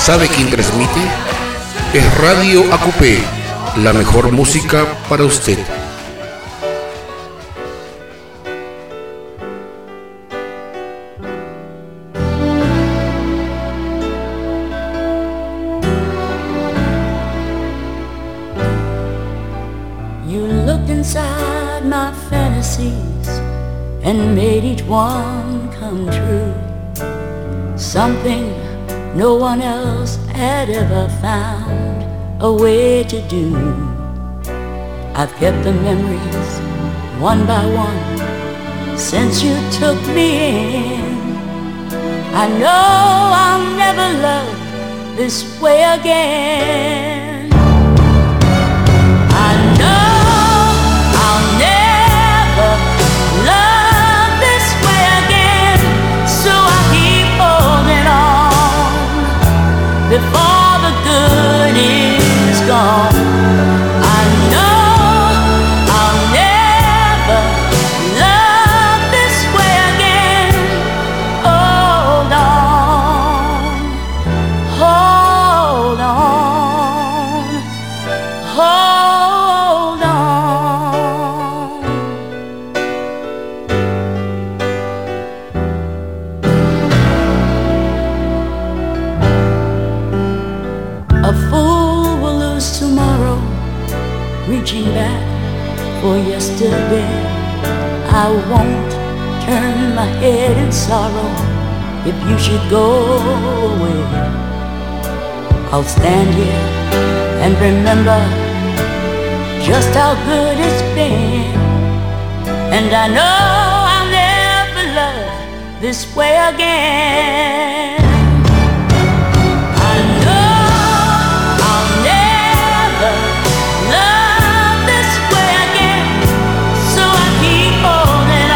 ¿Sabe quién transmite? Es Radio AQP, la mejor música para usted. You looked inside my fantasies and made each one come true. Something no one else had ever found a way to do. I've kept the memories one by one since you took me in. I know I'll never love this way again. I know I'll never love this way again, so I keep holding on before the good is gone. I know I'll never love this way again. Hold on, hold on, hold on. A fool will lose tomorrow, reaching back for yesterday. I won't turn my head in sorrow if you should go away. I'll stand here and remember just how good it's been, and I know I'll never love this way again. I know I'll never love this way again, so I keep holding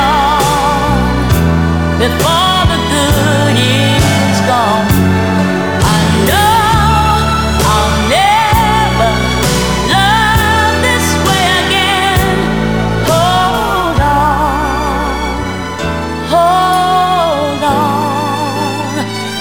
on before the good is gone. I know I'll never love this way again. Hold on, hold on,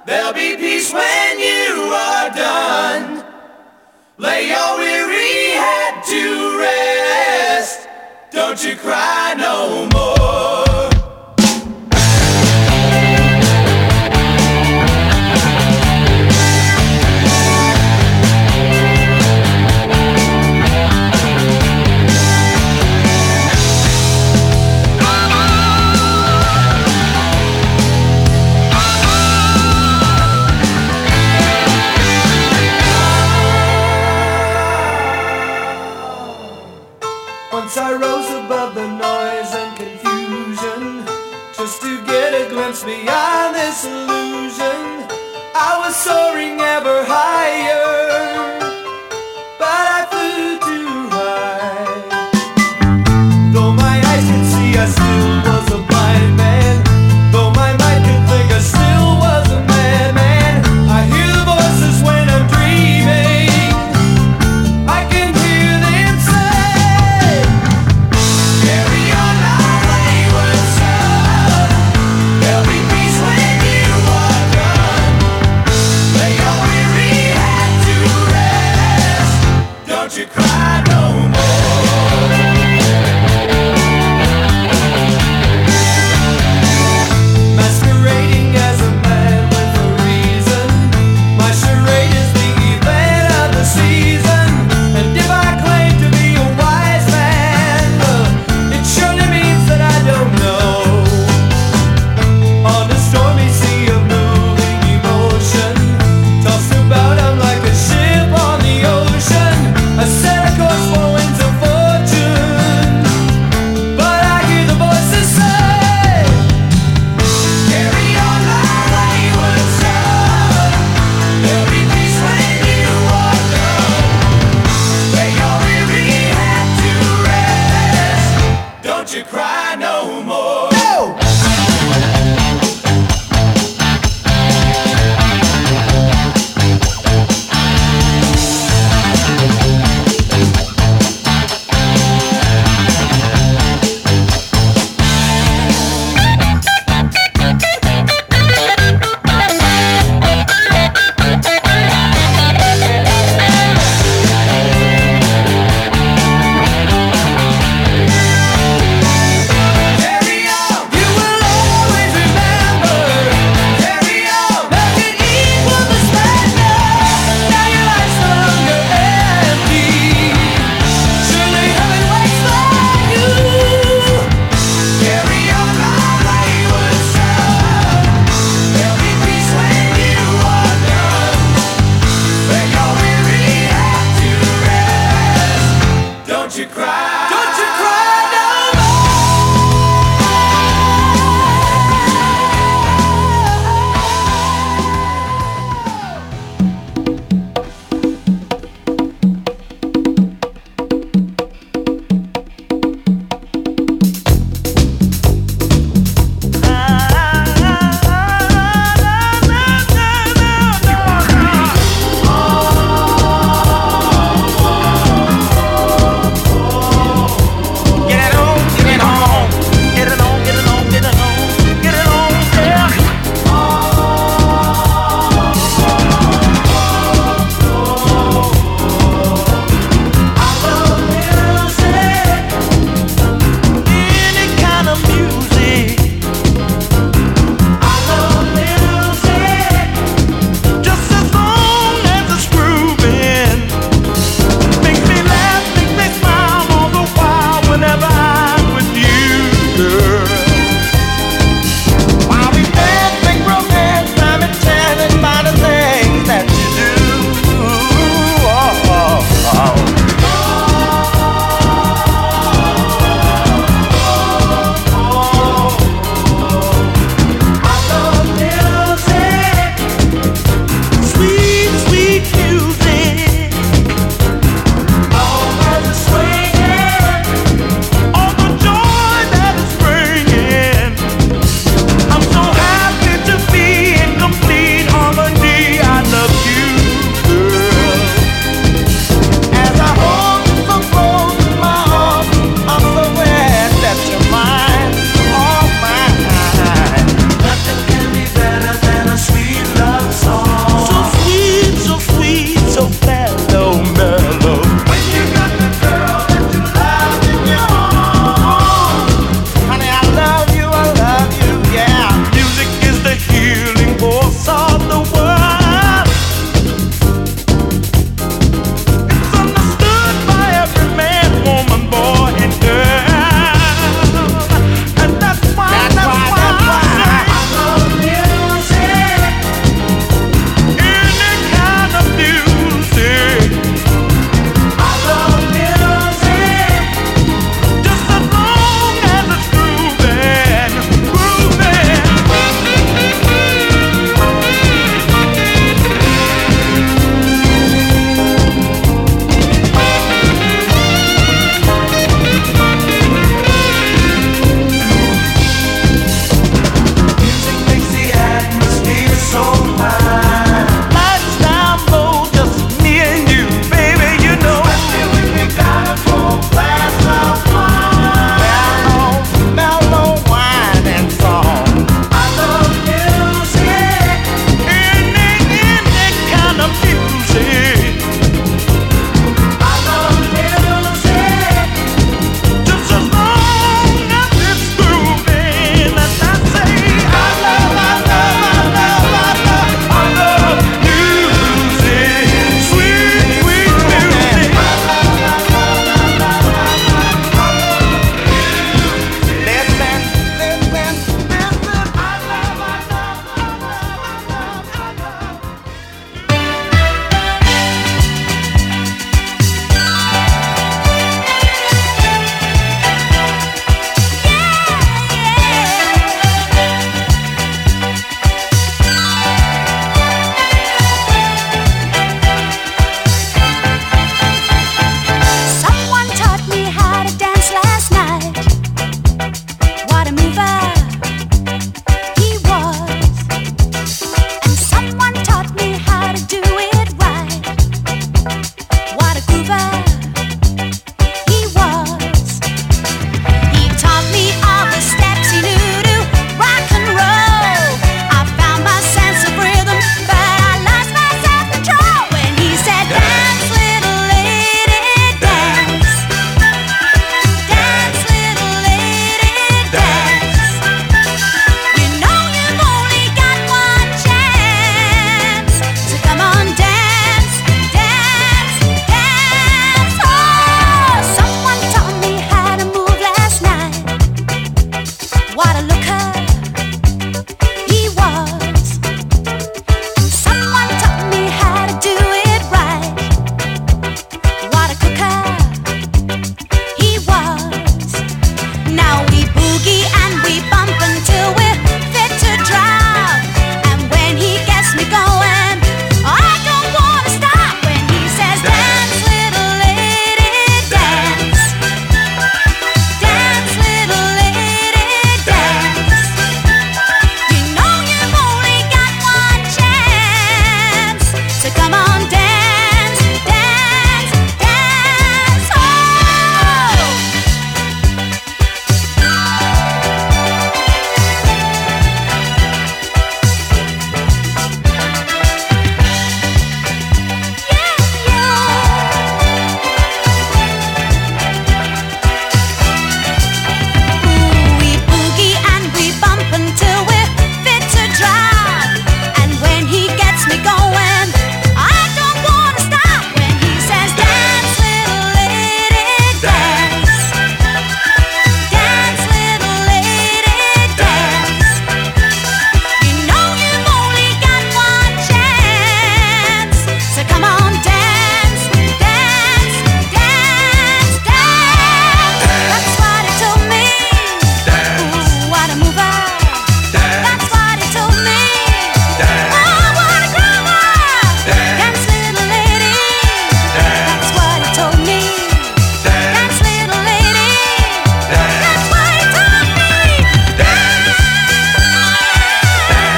There'll be peace when you are done. Lay your weary head to rest. Don't you cry no more. Once I rose above the noise and confusion, just to get a glimpse beyond this illusion. I was soaring ever higher, but I flew too high. Though my eyes could see, I still was a blind man. Though my mind could think, I still was a madman. I hear the voices when I'm dreaming. I can hear them say, carry on our wayward son. There'll be peace when you are done. Lay your weary head to rest. Don't you cry no more. Masquerading as a man with a reason. My charade is the event of the season. And if I claim to be a wise man, it surely means that I don't know. On a stormy sea of moving emotion, tossed about I'm like a ship on the ocean. I set a course for winds of fortune, but I hear the voices say, carry on our wayward son. There'll be peace when you are done. Lay your weary head to rest. Don't you cry no more. No!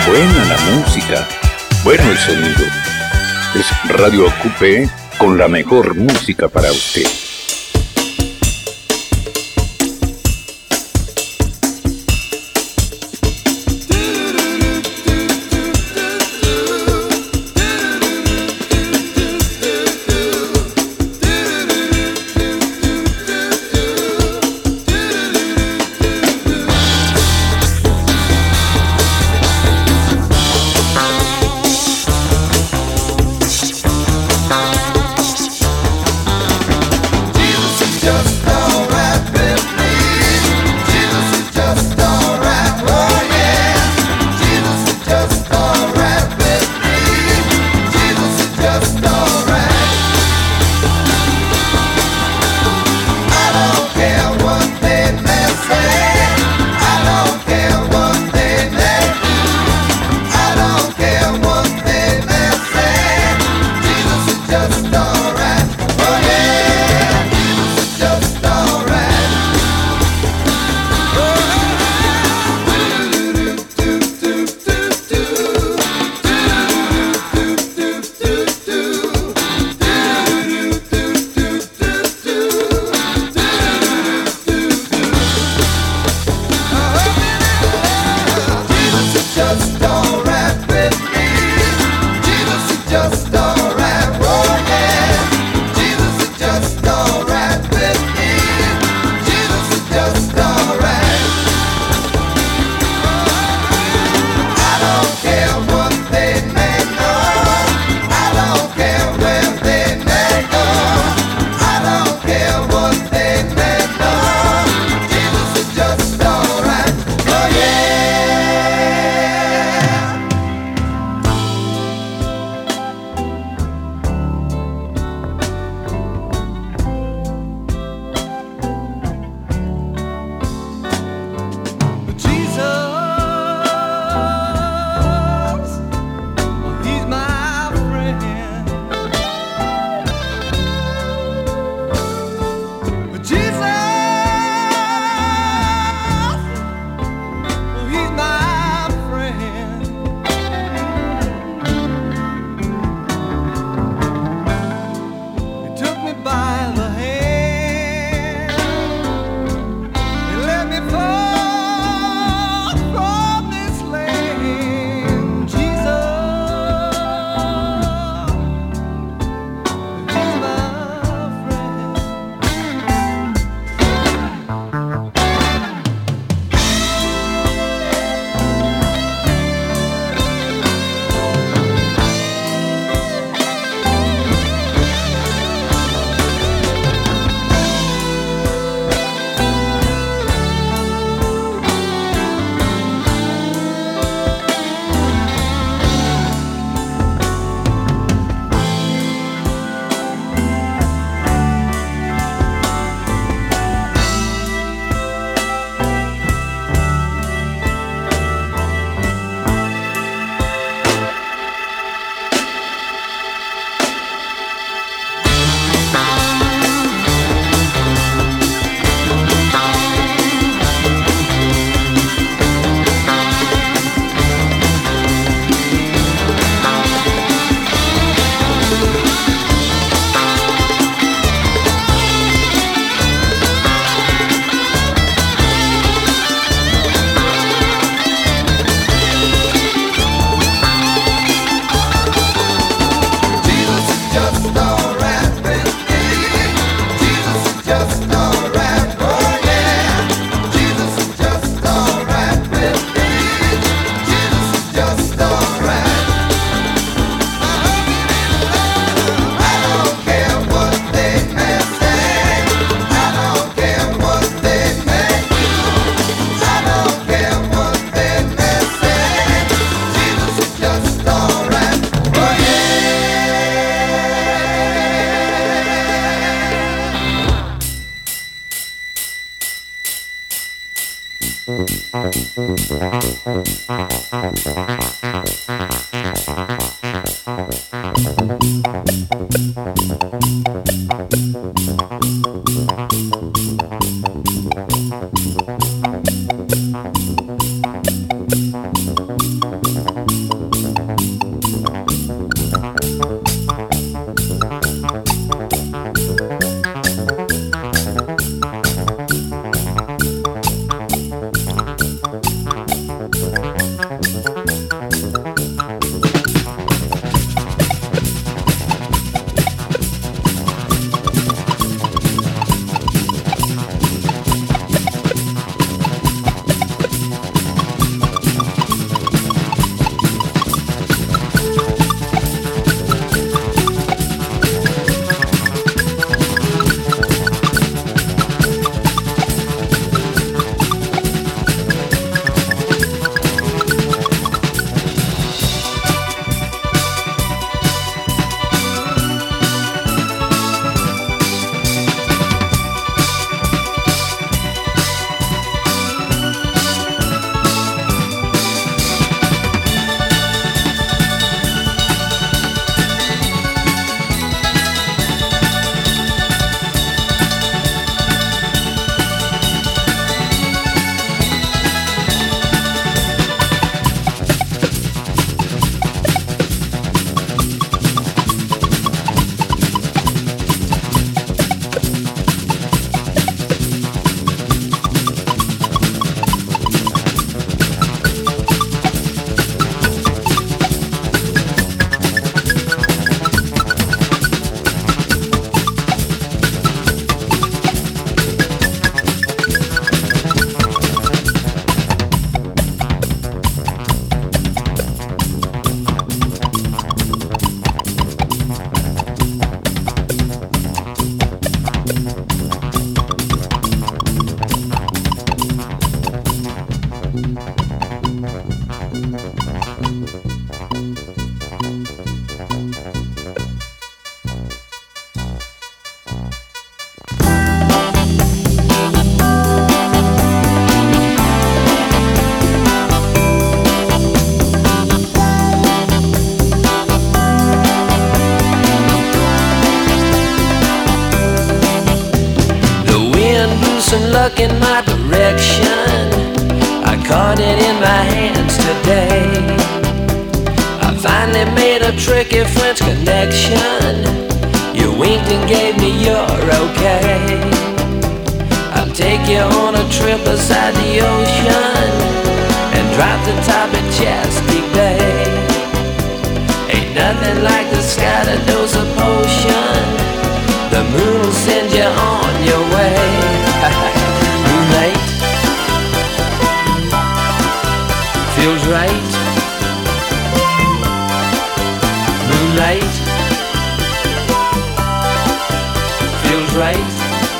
Buena la música, bueno el sonido. Es Radio Ocupe con la mejor música para usted. Luck in my direction, I caught it in my hands today. I finally made a tricky French connection. You winked and gave me your okay. I'll take you on a trip beside the ocean and drop the top at Chesapeake Bay. Ain't nothing like the sky to dose a potion. The moon will send you on your way. Moonlight feels right. Moonlight feels right.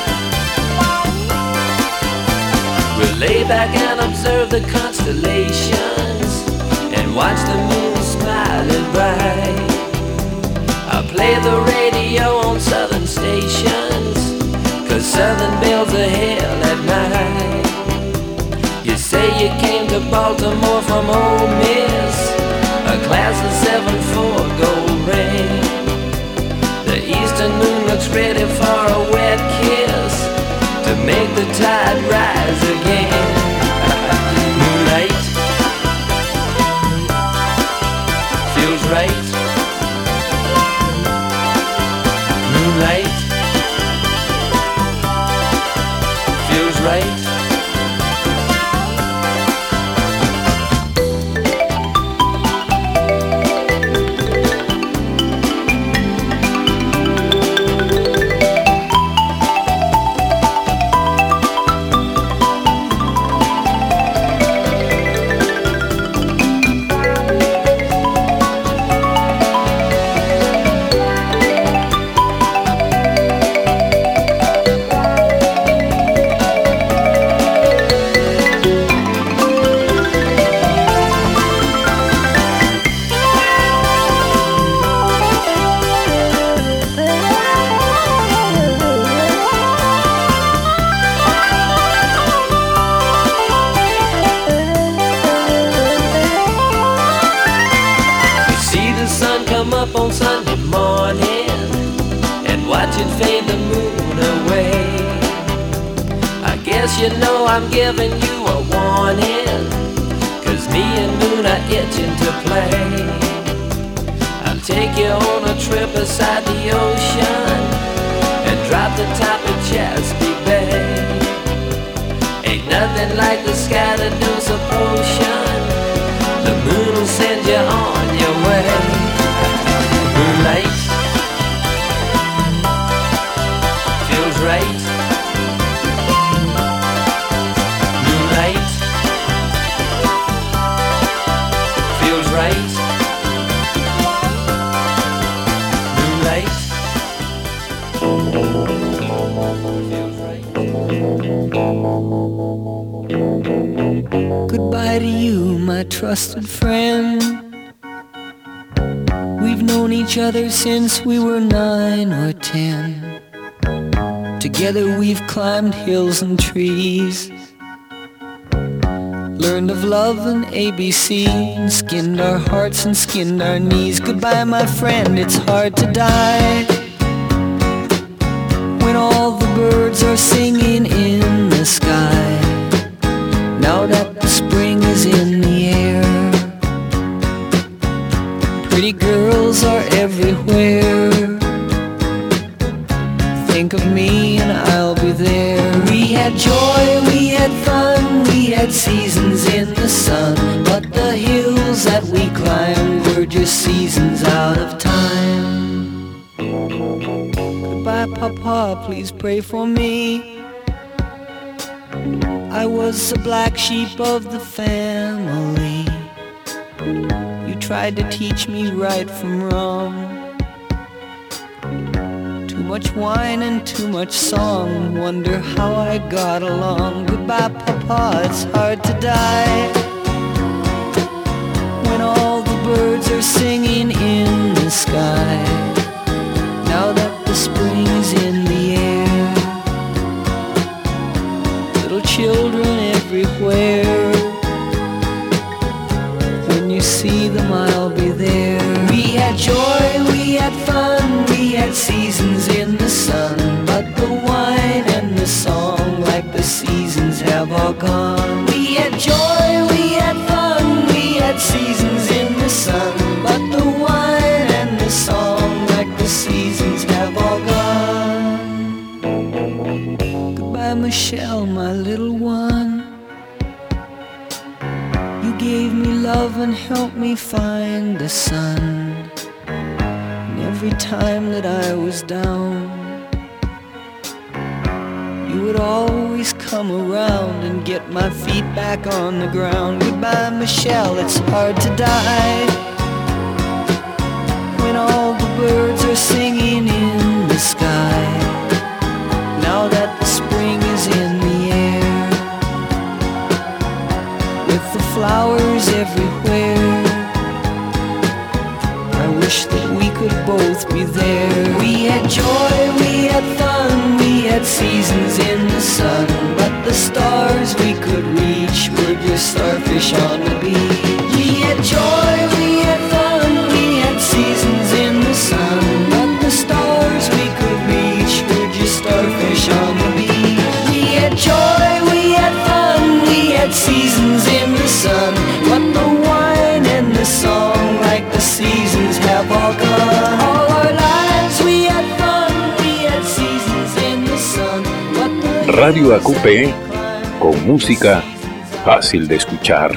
We'll lay back and observe the constellations and watch the moon smiling bright. I'll play the radio on southern stations, 'cause southern bells are hell at night. You say you came to Baltimore from Ole Miss, a class of 7-4 gold ring. The eastern moon looks ready for a wet kiss to make the tide rise again. Moonlight feels right. Moonlight feels right. On Sunday morning and watch it fade the moon away. I guess you know I'm giving you a warning, 'cause me and moon are itching to play. I'll take you on a trip beside the ocean and drop the top of Chesapeake Bay. Ain't nothing like the sky to dose a potion. The moon will send you on your way. Moonlight feels right. Moonlight feels right. Moonlight feels right. Goodbye to you, my trusted friend. We've known each other since we were 9 or 10. Together we've climbed hills and trees, learned of love and ABC, and skinned our hearts and skinned our knees. Goodbye, my friend, it's hard to die when all the birds are singing in the sky. Now that the spring is in the air, pretty girls are everywhere. Think of me and I'll be there. We had joy, we had fun, we had seasons in the sun, but the hills that we climbed were just seasons out of time. Goodbye, Papa, please pray for me. I was the black sheep of the family. You tried to teach me right from wrong. Too much wine and too much song, wonder how I got along. Goodbye, Papa, it's hard to die when all birds are singing in the sky. Now that the spring's in the air, little children everywhere. When you see them, I'll be there. We had joy, we had fun, we had seasons in the sun, but the wine and the song, like the seasons, have all gone. We had joy, we had fun, we had seasons in the sun, but the wine and the song, like the seasons, have all gone. Goodbye, Michelle, my little one. You gave me love and helped me find the sun. And every time that I was down, you would always come around and get my feet back on the ground. Goodbye, Michelle, it's hard to die when all the birds are singing in the sky. Now that the spring is in the air, with the flowers everywhere, I wish that we could both be there. We had joy, we had fun, we had seasons in the sun, but the stars we could reach were just starfish on the beach. We had joy, we had fun, we had seasons in the sun, but the stars we could reach were just starfish on the beach. We had joy, we had fun, we had seasons in the sun, but the wine and the song, like the seasons, have all gone. All our lives we had fun, we had seasons in the sun, but the Radio AQP, con música fácil de escuchar.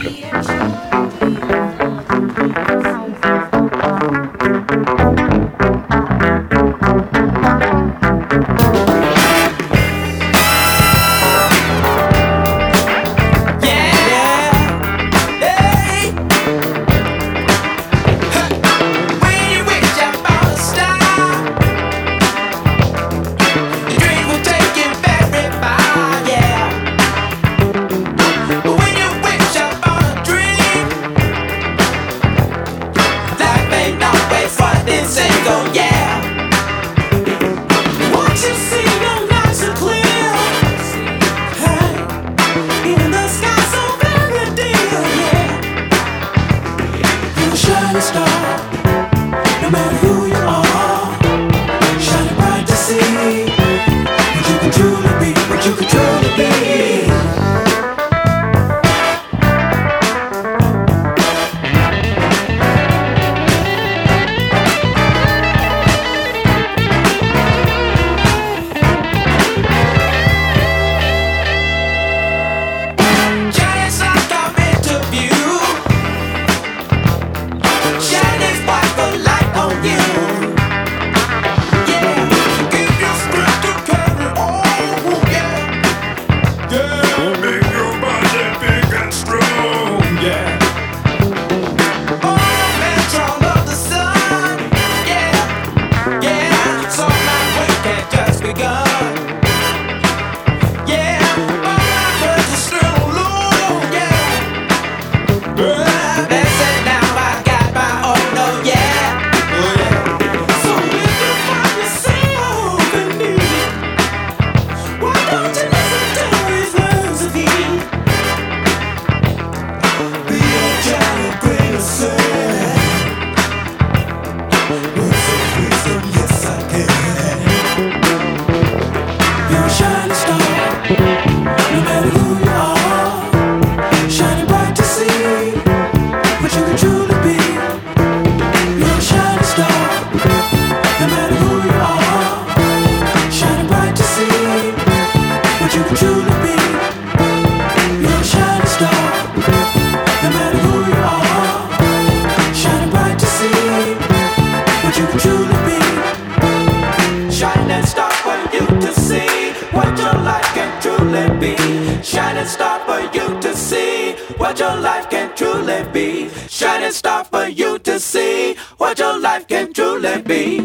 Shining star for you to see what your life can truly be. Shining star for you to see what your life can truly be.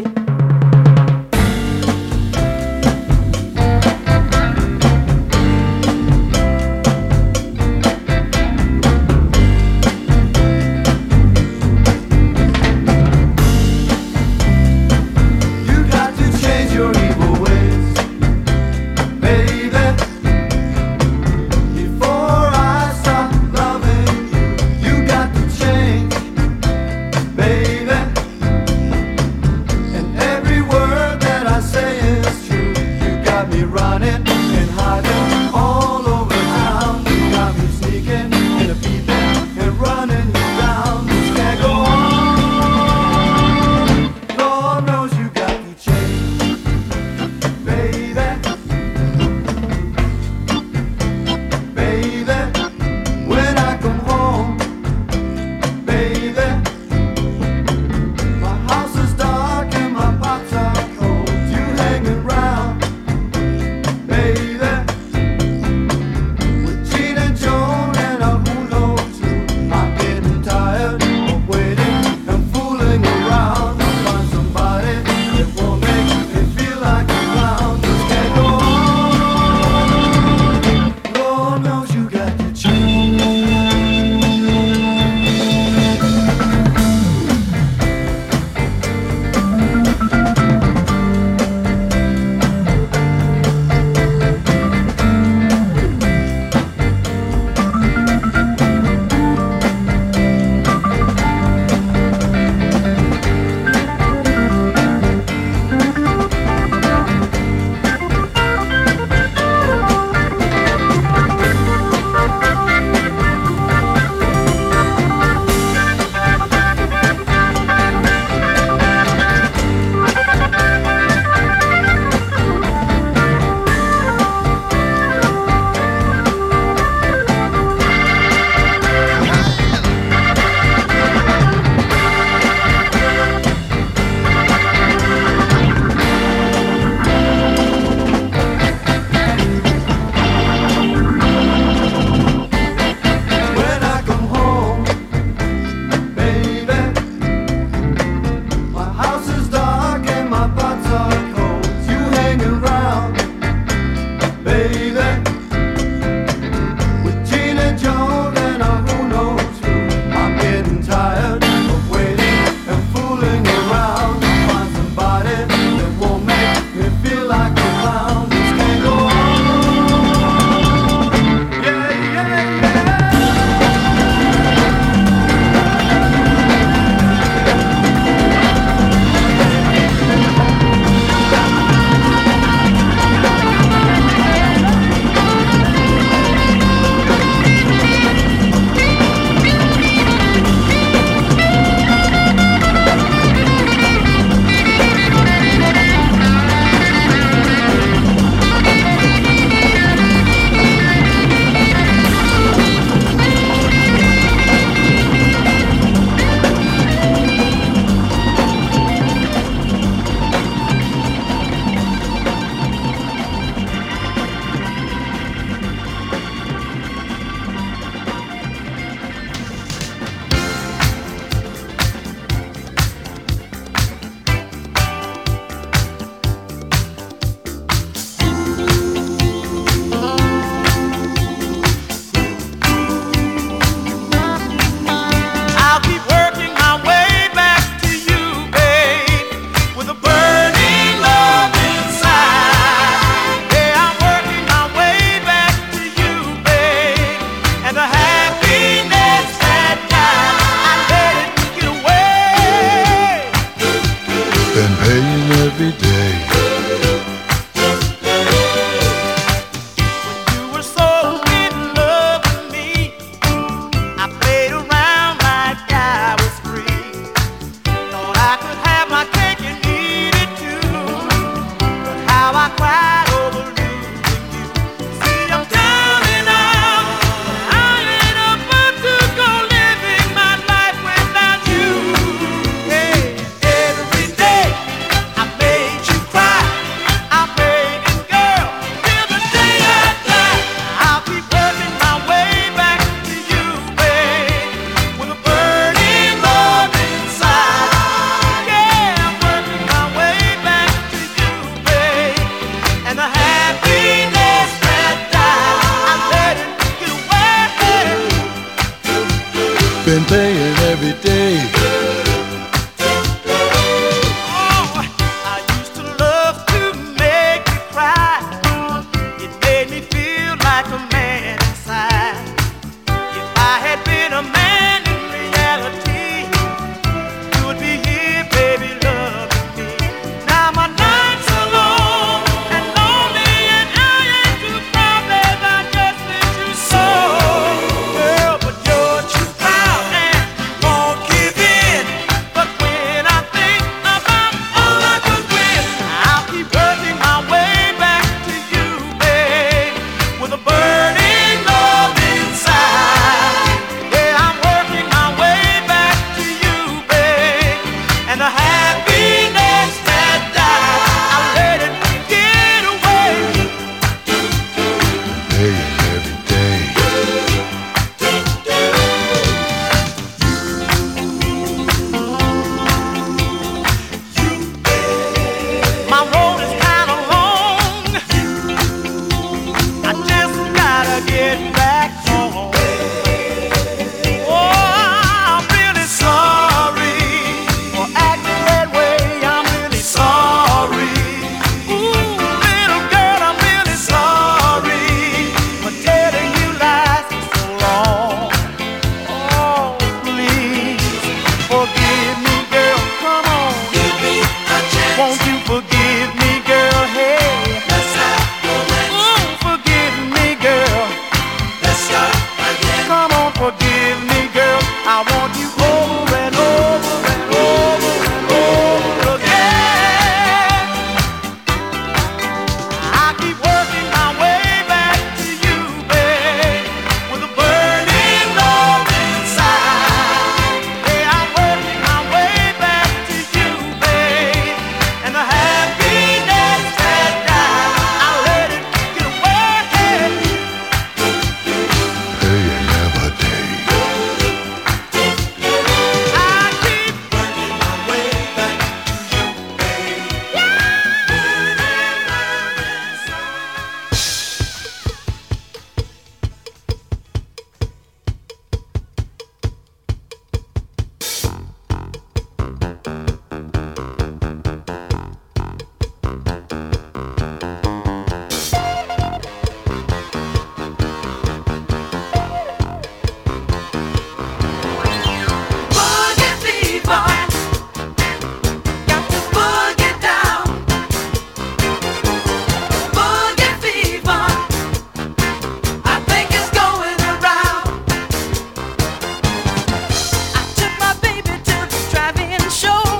Show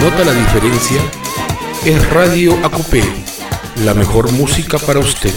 nota la diferencia, es Radio AQP, la mejor música para usted.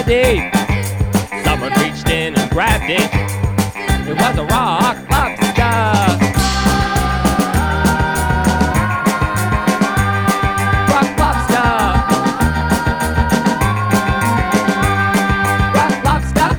deep. Someone reached in and grabbed it. It was a rock lobster. Rock lobster. Rock lobster.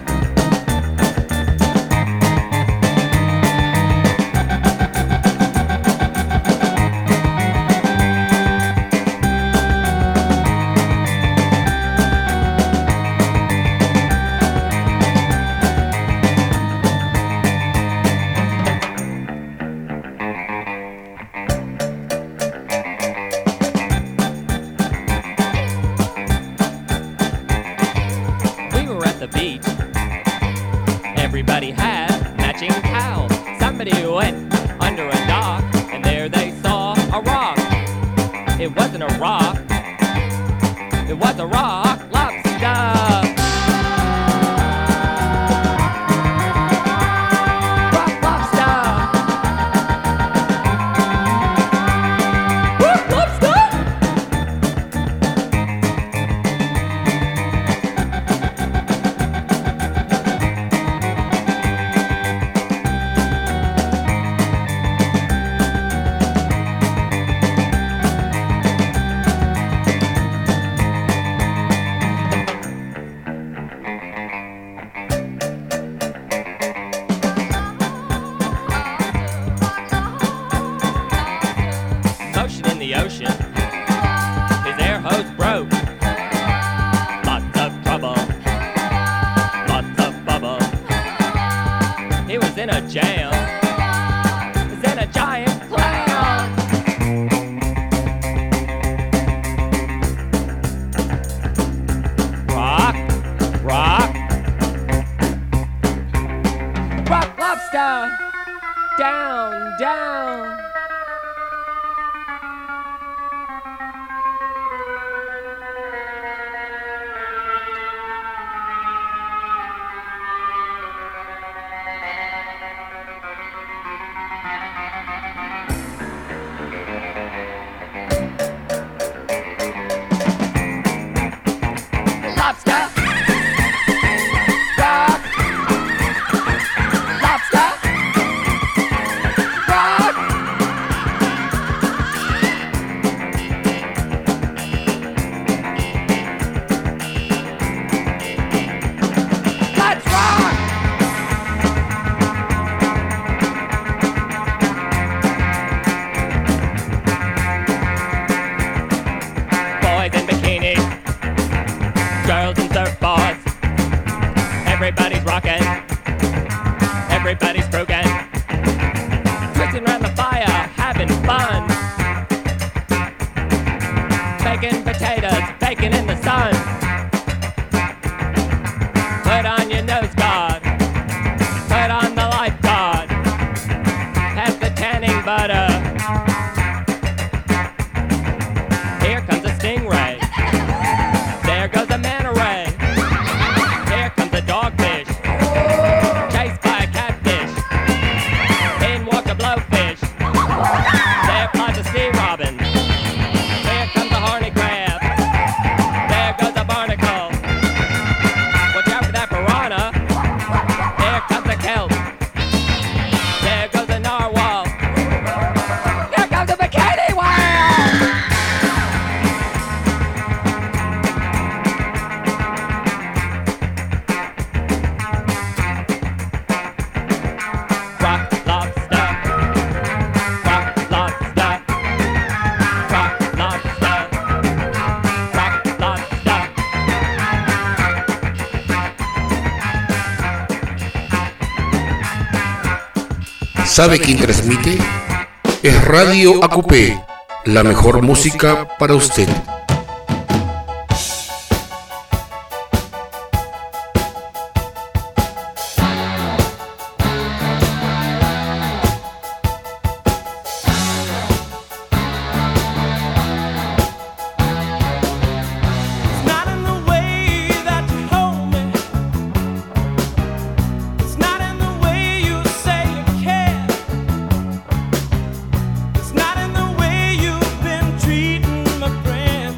Everybody had matching towels. Somebody went under a dock, and there they saw a rock. It wasn't a rock, it was a rock lobster. Rock lobster. Rock lobster. The ocean, his air hose broke. Lots of trouble, lots of bubble. He was in a jam, he was in a giant cloud. Rock, rock, rock lobster. Down, down. Everybody's rocking, everybody's broken, twisting around the fire, having fun, baking potatoes, baking in the sun. Put on your nose guard, put on the life guard, pass the tanning butter. Here comes a stingray, there goes a manta ray. Here comes a dogfish, chased by a catfish. In walked a blowfish, there flies a sea robin. Here comes a horny crab, there goes a barnacle. Watch out for that piranha, here comes a kelp. There goes a narwhal, here comes a bikini whale. Rock lobster, rock lobster, rock lobster, rock lobster. ¿Sabe quién transmite? Es Radio AQP, la mejor música para usted. It's not in the way that you hold me. It's not in the way you say you care. It's not in the way you've been treating my friend.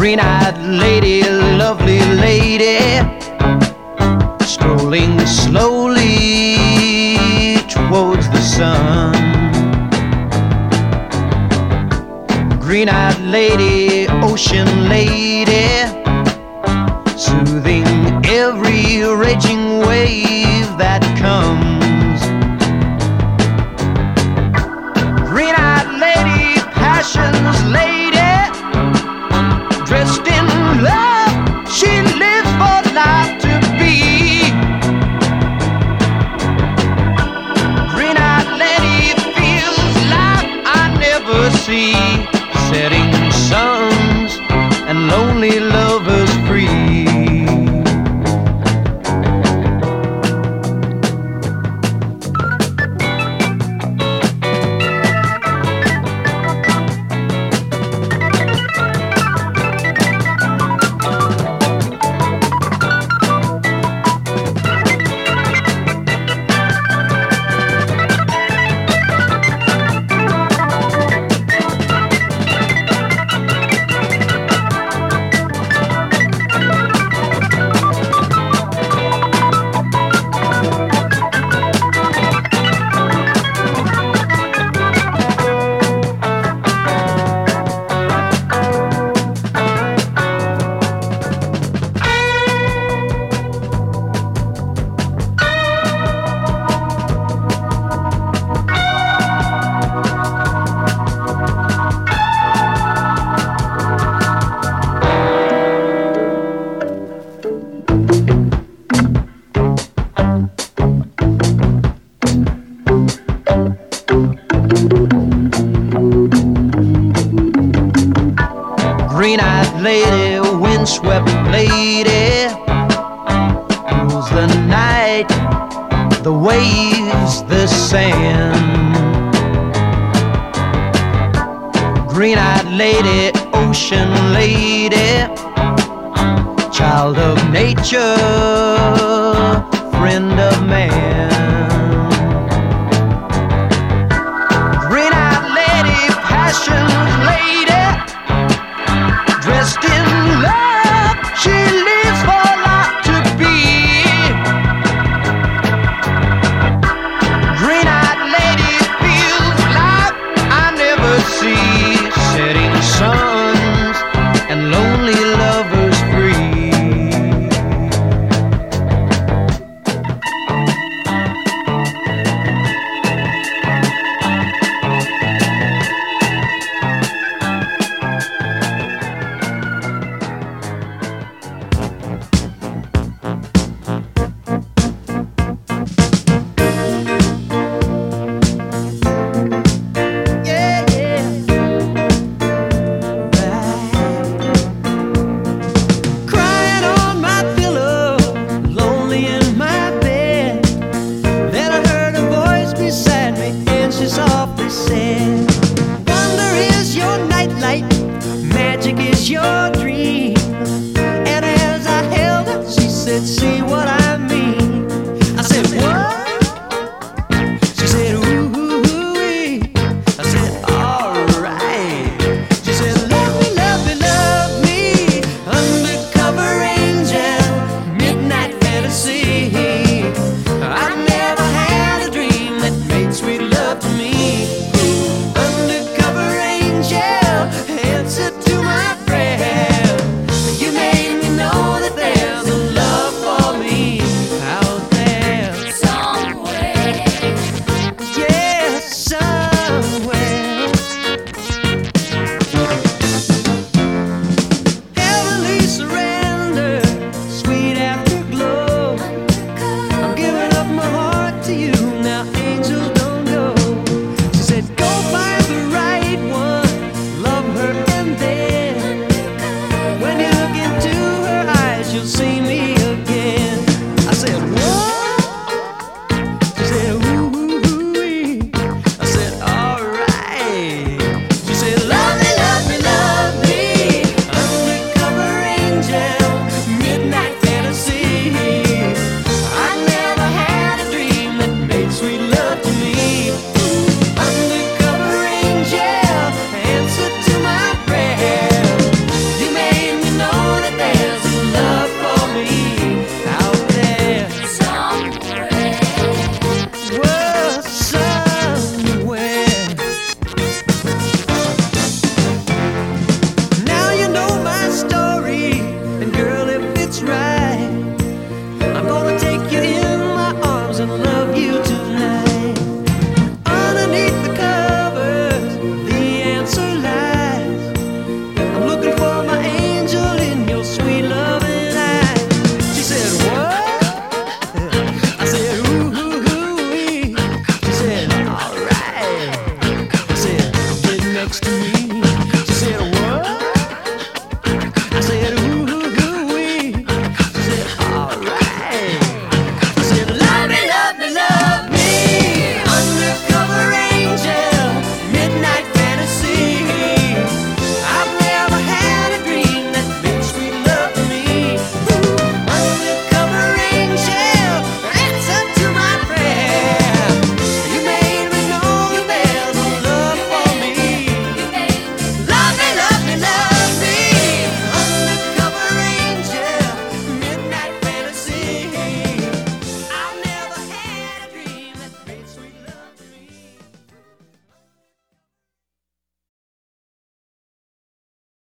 green-eyed lady, lovely lady, strolling slowly towards the sun. Green-eyed lady, ocean lady, soothing every raging wave that comes. Green-eyed lady, passion's lady, dressed in love, she lives for life to be. Green-eyed lady feels life I never see, setting suns and lonely lovers free. Green-eyed lady, windswept lady, rules the night, the waves, the sand. Green-eyed lady, ocean lady, child of nature, friend of man.